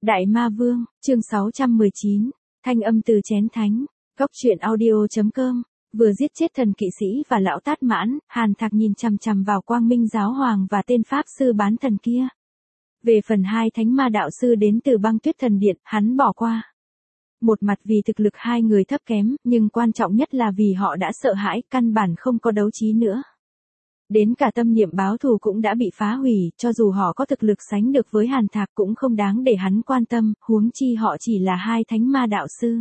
Đại Ma Vương, chương 619, thanh âm từ chén thánh, góc truyện audio.com, vừa giết chết thần kỵ sĩ và lão Tát Mãn, Hàn Thạc nhìn chằm chằm vào Quang Minh Giáo Hoàng và tên Pháp Sư bán thần kia. Về phần hai thánh ma đạo sư đến từ Băng Tuyết Thần Điện, hắn bỏ qua. Một mặt vì thực lực hai người thấp kém, nhưng quan trọng nhất là vì họ đã sợ hãi, căn bản không có đấu trí nữa. Đến cả tâm niệm báo thù cũng đã bị phá hủy, cho dù họ có thực lực sánh được với Hàn Thạc cũng không đáng để hắn quan tâm, huống chi họ chỉ là hai thánh ma đạo sư.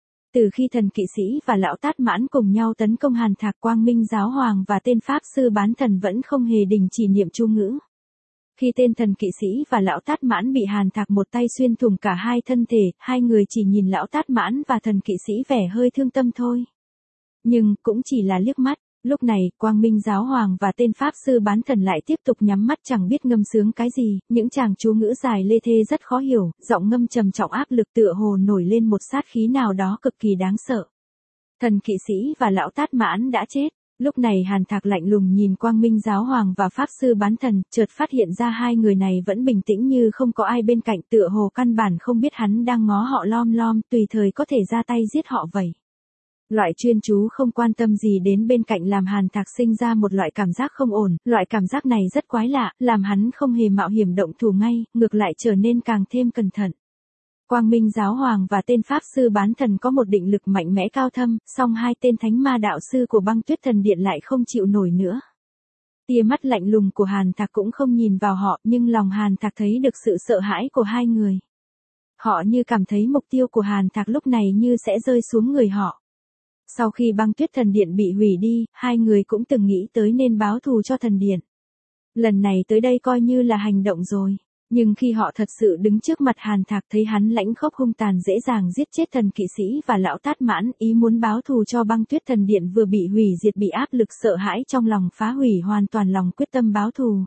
Từ khi thần kỵ sĩ và lão Tát Mãn cùng nhau tấn công Hàn Thạc, Quang Minh Giáo Hoàng và tên Pháp Sư bán thần vẫn không hề đình chỉ niệm chú ngữ. Khi tên thần kỵ sĩ và lão Tát Mãn bị Hàn Thạc một tay xuyên thủng cả hai thân thể, hai người chỉ nhìn lão Tát Mãn và thần kỵ sĩ vẻ hơi thương tâm thôi. Nhưng, cũng chỉ là liếc mắt. Lúc này, Quang Minh Giáo Hoàng và tên Pháp Sư bán thần lại tiếp tục nhắm mắt chẳng biết ngâm sướng cái gì, những tràng chú ngữ dài lê thê rất khó hiểu, giọng ngâm trầm trọng áp lực tựa hồ nổi lên một sát khí nào đó cực kỳ đáng sợ. Thần kỵ sĩ và lão Tát Mãn đã chết. Lúc này Hàn Thạc lạnh lùng nhìn Quang Minh Giáo Hoàng và Pháp Sư bán thần, chợt phát hiện ra hai người này vẫn bình tĩnh như không có ai bên cạnh, tựa hồ căn bản không biết hắn đang ngó họ lom lom, tùy thời có thể ra tay giết họ vậy. Loại chuyên chú không quan tâm gì đến bên cạnh làm Hàn Thạc sinh ra một loại cảm giác không ổn, loại cảm giác này rất quái lạ, làm hắn không hề mạo hiểm động thủ ngay, ngược lại trở nên càng thêm cẩn thận. Quang Minh Giáo Hoàng và tên Pháp Sư bán thần có một định lực mạnh mẽ cao thâm, song hai tên thánh ma đạo sư của Băng Tuyết Thần Điện lại không chịu nổi nữa. Tia mắt lạnh lùng của Hàn Thạc cũng không nhìn vào họ, nhưng lòng Hàn Thạc thấy được sự sợ hãi của hai người. Họ như cảm thấy mục tiêu của Hàn Thạc lúc này như sẽ rơi xuống người họ. Sau khi Băng Tuyết Thần Điện bị hủy đi, hai người cũng từng nghĩ tới nên báo thù cho thần điện. Lần này tới đây coi như là hành động rồi. Nhưng khi họ thật sự đứng trước mặt Hàn Thạc thấy hắn lãnh khốc hung tàn dễ dàng giết chết thần kỵ sĩ và lão Tát Mãn, ý muốn báo thù cho Băng Tuyết Thần Điện vừa bị hủy diệt, bị áp lực sợ hãi trong lòng phá hủy hoàn toàn lòng quyết tâm báo thù.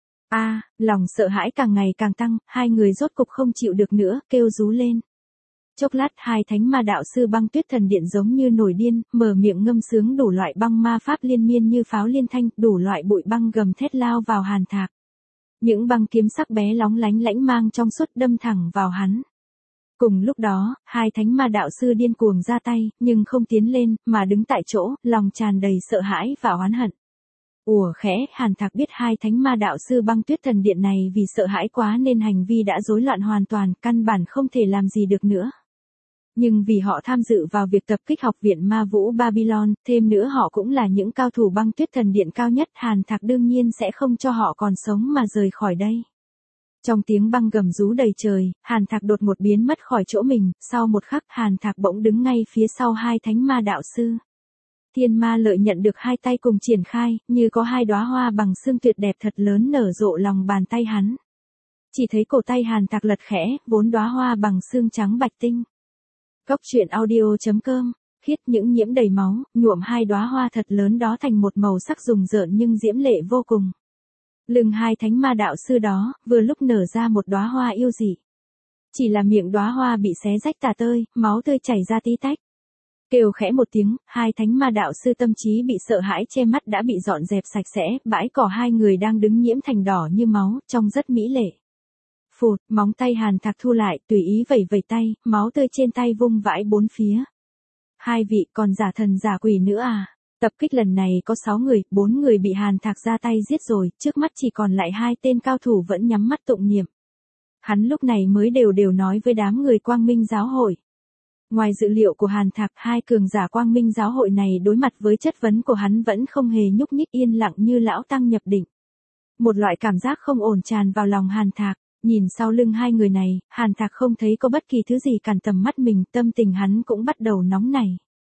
Lòng sợ hãi càng ngày càng tăng, hai người rốt cục không chịu được nữa, kêu rú lên. Chốc lát hai thánh ma đạo sư Băng Tuyết Thần Điện giống như nổi điên, mở miệng ngâm sướng đủ loại băng ma pháp liên miên như pháo liên thanh, đủ loại bụi băng gầm thét lao vào Hàn Thạc. Những băng kiếm sắc bé lóng lánh lãnh mang trong suốt đâm thẳng vào hắn. Cùng lúc đó, hai thánh ma đạo sư điên cuồng ra tay, nhưng không tiến lên, mà đứng tại chỗ, lòng tràn đầy sợ hãi và oán hận. Khẽ, Hàn Thạc biết hai thánh ma đạo sư Băng Tuyết Thần Điện này vì sợ hãi quá nên hành vi đã rối loạn hoàn toàn, căn bản không thể làm gì được nữa. Nhưng vì họ tham dự vào việc tập kích học viện ma vũ Babylon, thêm nữa họ cũng là những cao thủ Băng Tuyết Thần Điện cao nhất, Hàn Thạc đương nhiên sẽ không cho họ còn sống mà rời khỏi đây. Trong tiếng băng gầm rú đầy trời, Hàn Thạc đột ngột biến mất khỏi chỗ mình, sau một khắc Hàn Thạc bỗng đứng ngay phía sau hai thánh ma đạo sư. Thiên ma lợi nhận được hai tay cùng triển khai, như có hai đóa hoa bằng xương tuyệt đẹp thật lớn nở rộ lòng bàn tay hắn. Chỉ thấy cổ tay Hàn Thạc lật khẽ, 4 đóa hoa bằng xương trắng bạch tinh. Góc truyện audio.com, khiết những nhiễm đầy máu, nhuộm hai đóa hoa thật lớn đó thành một màu sắc rùng rợn nhưng diễm lệ vô cùng. Lưng hai thánh ma đạo sư đó, vừa lúc nở ra một đóa hoa yêu dị. Chỉ là miệng đóa hoa bị xé rách tả tơi, máu tươi chảy ra tí tách. Kêu khẽ một tiếng, hai thánh ma đạo sư tâm trí bị sợ hãi che mắt đã bị dọn dẹp sạch sẽ, bãi cỏ hai người đang đứng nhiễm thành đỏ như máu, trông rất mỹ lệ. Phụt, móng tay Hàn Thạc thu lại, tùy ý vẩy vẩy tay, máu tươi trên tay vung vãi bốn phía. Hai vị còn giả thần giả quỷ nữa à? Tập kích lần này có 6 người, 4 người bị Hàn Thạc ra tay giết rồi, trước mắt chỉ còn lại hai tên cao thủ vẫn nhắm mắt tụng niệm. Hắn lúc này mới đều nói với đám người Quang Minh Giáo hội. Ngoài dự liệu của Hàn Thạc, hai cường giả Quang Minh Giáo hội này đối mặt với chất vấn của hắn vẫn không hề nhúc nhích, yên lặng như lão tăng nhập định. Một loại cảm giác không ổn tràn vào lòng Hàn Thạc. Nhìn sau lưng hai người này, Hàn Thạc không thấy có bất kỳ thứ gì cản tầm mắt mình, tâm tình hắn cũng bắt đầu nóng nảy.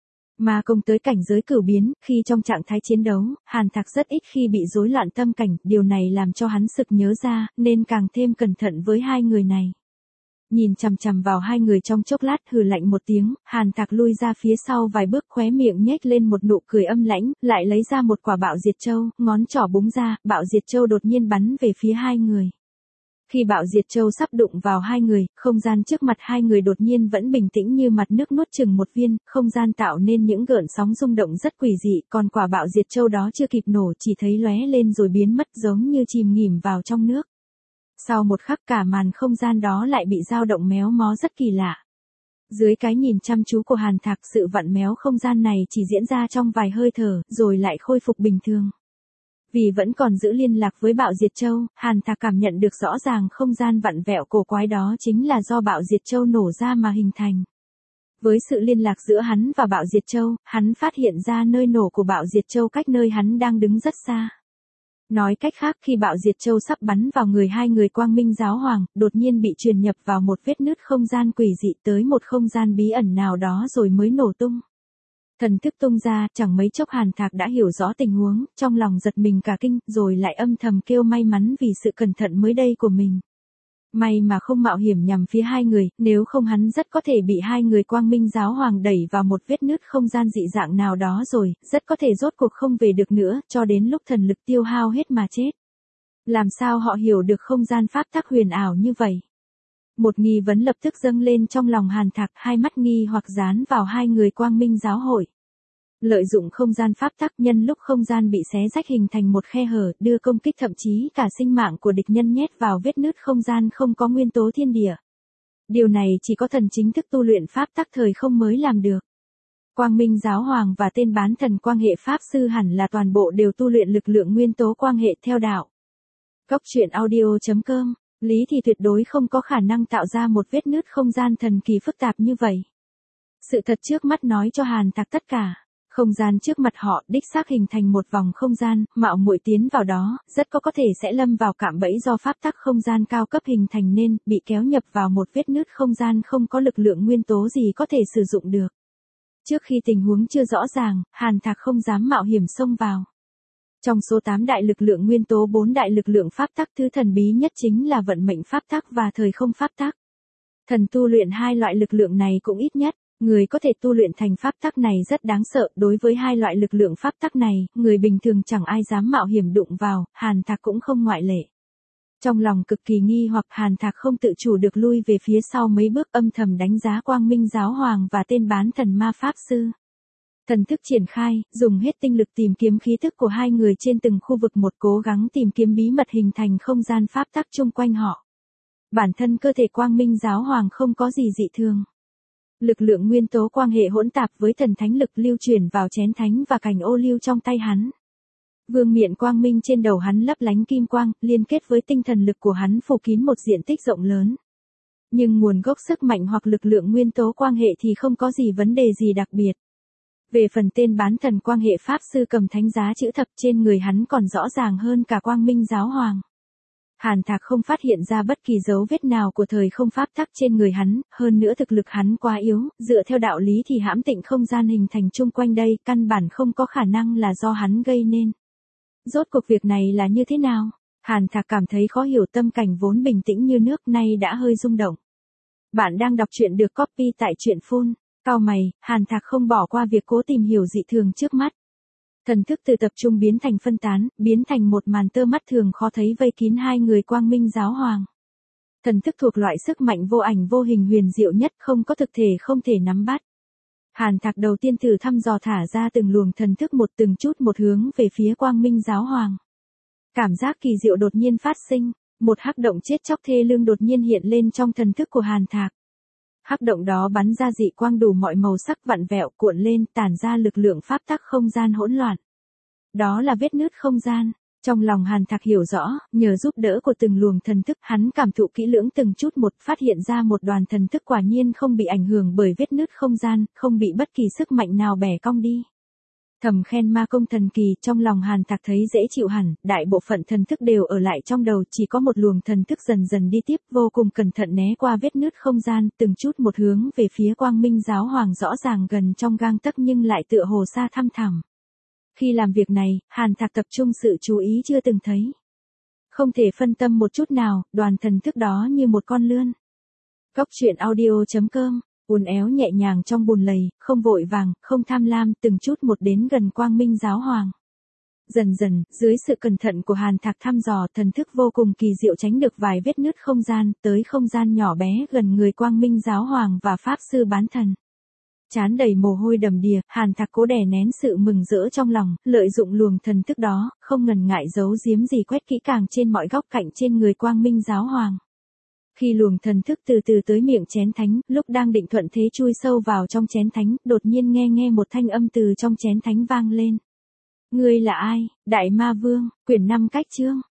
Ma công tới cảnh giới cửu biến, khi trong trạng thái chiến đấu, Hàn Thạc rất ít khi bị rối loạn tâm cảnh, điều này làm cho hắn sực nhớ ra, nên càng thêm cẩn thận với hai người này. Nhìn chằm chằm vào hai người trong chốc lát, hừ lạnh một tiếng, Hàn Thạc lui ra phía sau vài bước, khóe miệng nhếch lên một nụ cười âm lãnh, lại lấy ra một quả bạo diệt châu, ngón trỏ búng ra, bạo diệt châu đột nhiên bắn về phía hai người. Khi bạo diệt châu sắp đụng vào hai người, không gian trước mặt hai người đột nhiên vẫn bình tĩnh như mặt nước nuốt chừng một viên, không gian tạo nên những gợn sóng rung động rất quỷ dị, còn quả bạo diệt châu đó chưa kịp nổ chỉ thấy lóe lên rồi biến mất giống như chìm nghỉm vào trong nước. Sau một khắc cả màn không gian đó lại bị dao động méo mó rất kỳ lạ. Dưới cái nhìn chăm chú của Hàn Thạc, sự vặn méo không gian này chỉ diễn ra trong vài hơi thở, rồi lại khôi phục bình thường. Vì vẫn còn giữ liên lạc với Bạo Diệt Châu, Hàn Thạc cảm nhận được rõ ràng không gian vặn vẹo cổ quái đó chính là do Bạo Diệt Châu nổ ra mà hình thành. Với sự liên lạc giữa hắn và Bạo Diệt Châu, hắn phát hiện ra nơi nổ của Bạo Diệt Châu cách nơi hắn đang đứng rất xa. Nói cách khác, khi Bạo Diệt Châu sắp bắn vào người hai người Quang Minh Giáo Hoàng, đột nhiên bị truyền nhập vào một vết nứt không gian quỷ dị tới một không gian bí ẩn nào đó rồi mới nổ tung. Thần thức tung ra, chẳng mấy chốc Hàn Thạc đã hiểu rõ tình huống, trong lòng giật mình cả kinh, rồi lại âm thầm kêu may mắn vì sự cẩn thận mới đây của mình. May mà không mạo hiểm nhằm phía hai người, nếu không hắn rất có thể bị hai người Quang Minh Giáo Hoàng đẩy vào một vết nứt không gian dị dạng nào đó rồi, rất có thể rốt cuộc không về được nữa, cho đến lúc thần lực tiêu hao hết mà chết. Làm sao họ hiểu được không gian pháp tắc huyền ảo như vậy? Một nghi vấn lập tức dâng lên trong lòng Hàn Thạc, hai mắt nghi hoặc dán vào hai người Quang Minh Giáo hội. Lợi dụng không gian pháp tắc, nhân lúc không gian bị xé rách hình thành một khe hở, đưa công kích thậm chí cả sinh mạng của địch nhân nhét vào vết nứt không gian không có nguyên tố thiên địa. Điều này chỉ có thần chính thức tu luyện pháp tắc thời không mới làm được. Quang Minh Giáo Hoàng và tên bán thần quang hệ pháp sư hẳn là toàn bộ đều tu luyện lực lượng nguyên tố quang hệ theo đạo. Góc truyện audio.com, lý thì tuyệt đối không có khả năng tạo ra một vết nứt không gian thần kỳ phức tạp như vậy. Sự thật trước mắt nói cho Hàn Thạc tất cả. Không gian trước mặt họ đích xác hình thành một vòng không gian, mạo muội tiến vào đó, rất có thể sẽ lâm vào cạm bẫy do pháp tắc không gian cao cấp hình thành nên, bị kéo nhập vào một vết nứt không gian không có lực lượng nguyên tố gì có thể sử dụng được. Trước khi tình huống chưa rõ ràng, Hàn Thạc không dám mạo hiểm xông vào. Trong số 8 đại lực lượng nguyên tố, 4 đại lực lượng pháp tắc, thứ thần bí nhất chính là vận mệnh pháp tắc và thời không pháp tắc. Thần tu luyện hai loại lực lượng này cũng ít nhất. Người có thể tu luyện thành pháp tắc này rất đáng sợ, đối với hai loại lực lượng pháp tắc này, người bình thường chẳng ai dám mạo hiểm đụng vào, Hàn Thạc cũng không ngoại lệ. Trong lòng cực kỳ nghi hoặc, Hàn Thạc không tự chủ được lui về phía sau mấy bước, âm thầm đánh giá Quang Minh Giáo Hoàng và tên bán thần ma pháp sư. Thần thức triển khai, dùng hết tinh lực tìm kiếm khí thức của hai người trên từng khu vực một, cố gắng tìm kiếm bí mật hình thành không gian pháp tắc chung quanh họ. Bản thân cơ thể Quang Minh Giáo Hoàng không có gì dị thường. Lực lượng nguyên tố quang hệ hỗn tạp với thần thánh lực lưu chuyển vào chén thánh và cành ô liu trong tay hắn. Vương miện quang minh trên đầu hắn lấp lánh kim quang, liên kết với tinh thần lực của hắn phủ kín một diện tích rộng lớn. Nhưng nguồn gốc sức mạnh hoặc lực lượng nguyên tố quang hệ thì không có gì vấn đề gì đặc biệt. Về phần tên bán thần quang hệ pháp sư cầm thánh giá chữ thập, trên người hắn còn rõ ràng hơn cả Quang Minh Giáo Hoàng. Hàn Thạc không phát hiện ra bất kỳ dấu vết nào của thời không pháp tắc trên người hắn, hơn nữa thực lực hắn quá yếu, dựa theo đạo lý thì hãm tịnh không gian hình thành chung quanh đây, căn bản không có khả năng là do hắn gây nên. Rốt cuộc việc này là như thế nào? Hàn Thạc cảm thấy khó hiểu, tâm cảnh vốn bình tĩnh như nước nay đã hơi rung động. Bạn đang đọc truyện được copy tại truyện Phun. Cau mày, Hàn Thạc không bỏ qua việc cố tìm hiểu dị thường trước mắt. Thần thức từ tập trung biến thành phân tán, biến thành một màn tơ mắt thường khó thấy vây kín hai người Quang Minh Giáo Hoàng. Thần thức thuộc loại sức mạnh vô ảnh vô hình huyền diệu nhất, không có thực thể không thể nắm bắt. Hàn Thạc đầu tiên thử thăm dò thả ra từng luồng thần thức một từng chút một hướng về phía Quang Minh Giáo Hoàng. Cảm giác kỳ diệu đột nhiên phát sinh, một hắc động chết chóc thê lương đột nhiên hiện lên trong thần thức của Hàn Thạc. Hắc động đó bắn ra dị quang đủ mọi màu sắc, vặn vẹo cuộn lên, tản ra lực lượng pháp tắc không gian hỗn loạn. Đó là vết nứt không gian. Trong lòng Hàn Thạc hiểu rõ, nhờ giúp đỡ của từng luồng thần thức, hắn cảm thụ kỹ lưỡng từng chút một, phát hiện ra một đoàn thần thức quả nhiên không bị ảnh hưởng bởi vết nứt không gian, không bị bất kỳ sức mạnh nào bẻ cong đi. Thầm khen ma công thần kỳ, trong lòng Hàn Thạc thấy dễ chịu hẳn, đại bộ phận thần thức đều ở lại trong đầu, chỉ có một luồng thần thức dần dần đi tiếp, vô cùng cẩn thận né qua vết nứt không gian, từng chút một hướng về phía Quang Minh Giáo Hoàng rõ ràng gần trong gang tấc nhưng lại tựa hồ xa thăm thẳm. Khi làm việc này, Hàn Thạc tập trung sự chú ý chưa từng thấy. Không thể phân tâm một chút nào, đoàn thần thức đó như một con lươn. Góc truyện audio.com, uốn éo nhẹ nhàng trong bùn lầy, không vội vàng, không tham lam, từng chút một đến gần Quang Minh Giáo Hoàng. Dần dần, dưới sự cẩn thận của Hàn Thạc thăm dò, thần thức vô cùng kỳ diệu tránh được vài vết nứt không gian, tới không gian nhỏ bé gần người Quang Minh Giáo Hoàng và Pháp Sư bán thần. Trán đầy mồ hôi đầm đìa, Hàn Thạc cố đè nén sự mừng rỡ trong lòng, lợi dụng luồng thần thức đó, không ngần ngại giấu giếm gì quét kỹ càng trên mọi góc cạnh trên người Quang Minh Giáo Hoàng. Khi luồng thần thức từ từ tới miệng chén thánh, lúc đang định thuận thế chui sâu vào trong chén thánh, đột nhiên nghe một thanh âm từ trong chén thánh vang lên. Ngươi là ai, Đại Ma Vương, quyển 5 cách chương.